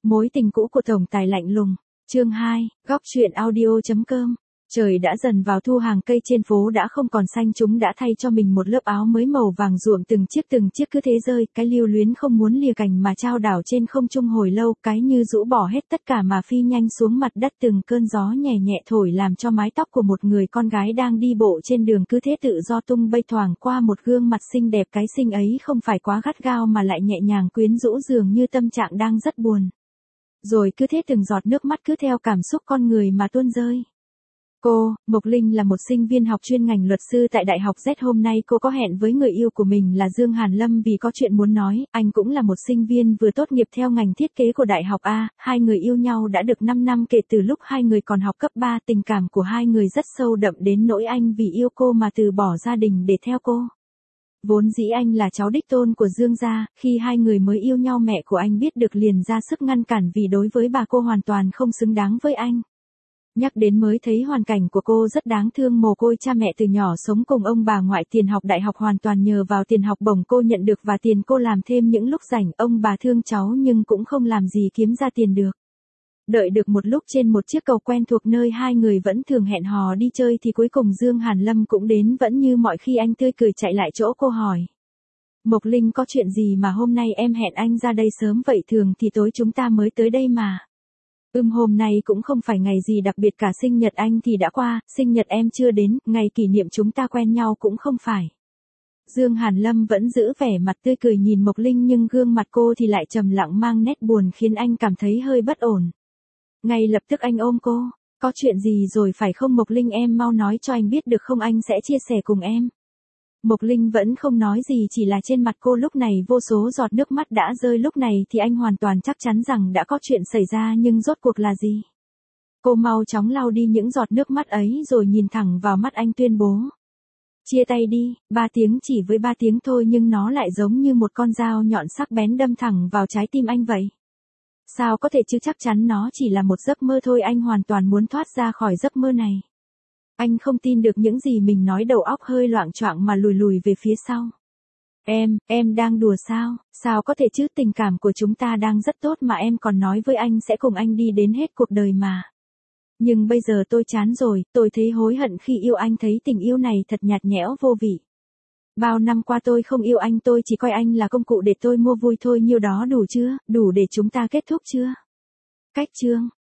Mối tình cũ của tổng tài lạnh lùng. Chương 2, góc truyện audio.com. Trời đã dần vào thu, hàng cây trên phố đã không còn xanh, chúng đã thay cho mình một lớp áo mới màu vàng ruộm, từng chiếc cứ thế rơi, cái lưu luyến không muốn lìa cành mà trao đảo trên không trung hồi lâu, cái như rũ bỏ hết tất cả mà phi nhanh xuống mặt đất, từng cơn gió nhẹ nhẹ thổi làm cho mái tóc của một người con gái đang đi bộ trên đường cứ thế tự do tung bay thoảng qua một gương mặt xinh đẹp, cái xinh ấy không phải quá gắt gao mà lại nhẹ nhàng quyến rũ, dường như tâm trạng đang rất buồn. Rồi cứ thế từng giọt nước mắt cứ theo cảm xúc con người mà tuôn rơi. Cô, Mộc Linh là một sinh viên học chuyên ngành luật sư tại Đại học Z. Hôm nay cô có hẹn với người yêu của mình là Dương Hàn Lâm vì có chuyện muốn nói. Anh cũng là một sinh viên vừa tốt nghiệp theo ngành thiết kế của Đại học A. Hai người yêu nhau đã được 5 năm kể từ lúc hai người còn học cấp 3. Tình cảm của hai người rất sâu đậm đến nỗi anh vì yêu cô mà từ bỏ gia đình để theo cô. Vốn dĩ anh là cháu đích tôn của Dương gia, khi hai người mới yêu nhau mẹ của anh biết được liền ra sức ngăn cản vì đối với bà cô hoàn toàn không xứng đáng với anh. Nhắc đến mới thấy hoàn cảnh của cô rất đáng thương, mồ côi cha mẹ từ nhỏ sống cùng ông bà ngoại, tiền học đại học hoàn toàn nhờ vào tiền học bổng cô nhận được và tiền cô làm thêm những lúc rảnh. Ông bà thương cháu nhưng cũng không làm gì kiếm ra tiền được. Đợi được một lúc trên một chiếc cầu quen thuộc nơi hai người vẫn thường hẹn hò đi chơi thì cuối cùng Dương Hàn Lâm cũng đến, vẫn như mọi khi anh tươi cười chạy lại chỗ cô hỏi. Mộc Linh, có chuyện gì mà hôm nay em hẹn anh ra đây sớm vậy, thường thì tối chúng ta mới tới đây mà. Hôm nay cũng không phải ngày gì đặc biệt cả, sinh nhật anh thì đã qua, sinh nhật em chưa đến, ngày kỷ niệm chúng ta quen nhau cũng không phải. Dương Hàn Lâm vẫn giữ vẻ mặt tươi cười nhìn Mộc Linh nhưng gương mặt cô thì lại trầm lặng mang nét buồn khiến anh cảm thấy hơi bất ổn. Ngay lập tức anh ôm cô, có chuyện gì rồi phải không Mộc Linh, em mau nói cho anh biết được không, anh sẽ chia sẻ cùng em. Mộc Linh vẫn không nói gì, chỉ là trên mặt cô lúc này vô số giọt nước mắt đã rơi. Lúc này thì anh hoàn toàn chắc chắn rằng đã có chuyện xảy ra, nhưng rốt cuộc là gì? Cô mau chóng lau đi những giọt nước mắt ấy rồi nhìn thẳng vào mắt anh tuyên bố. Chia tay đi. 3 tiếng, chỉ với 3 tiếng thôi nhưng nó lại giống như một con dao nhọn sắc bén đâm thẳng vào trái tim anh vậy. Sao có thể chứ, chắc chắn nó chỉ là một giấc mơ thôi, anh hoàn toàn muốn thoát ra khỏi giấc mơ này. Anh không tin được những gì mình nói, đầu óc hơi loạng choạng mà lùi về phía sau. Em đang đùa sao? Sao có thể chứ, tình cảm của chúng ta đang rất tốt mà, em còn nói với anh sẽ cùng anh đi đến hết cuộc đời mà. Nhưng bây giờ tôi chán rồi, tôi thấy hối hận khi yêu anh, thấy tình yêu này thật nhạt nhẽo vô vị. Bao năm qua tôi không yêu anh, tôi chỉ coi anh là công cụ để tôi mua vui thôi, nhiêu đó đủ chưa, đủ để chúng ta kết thúc chưa? Cách chương.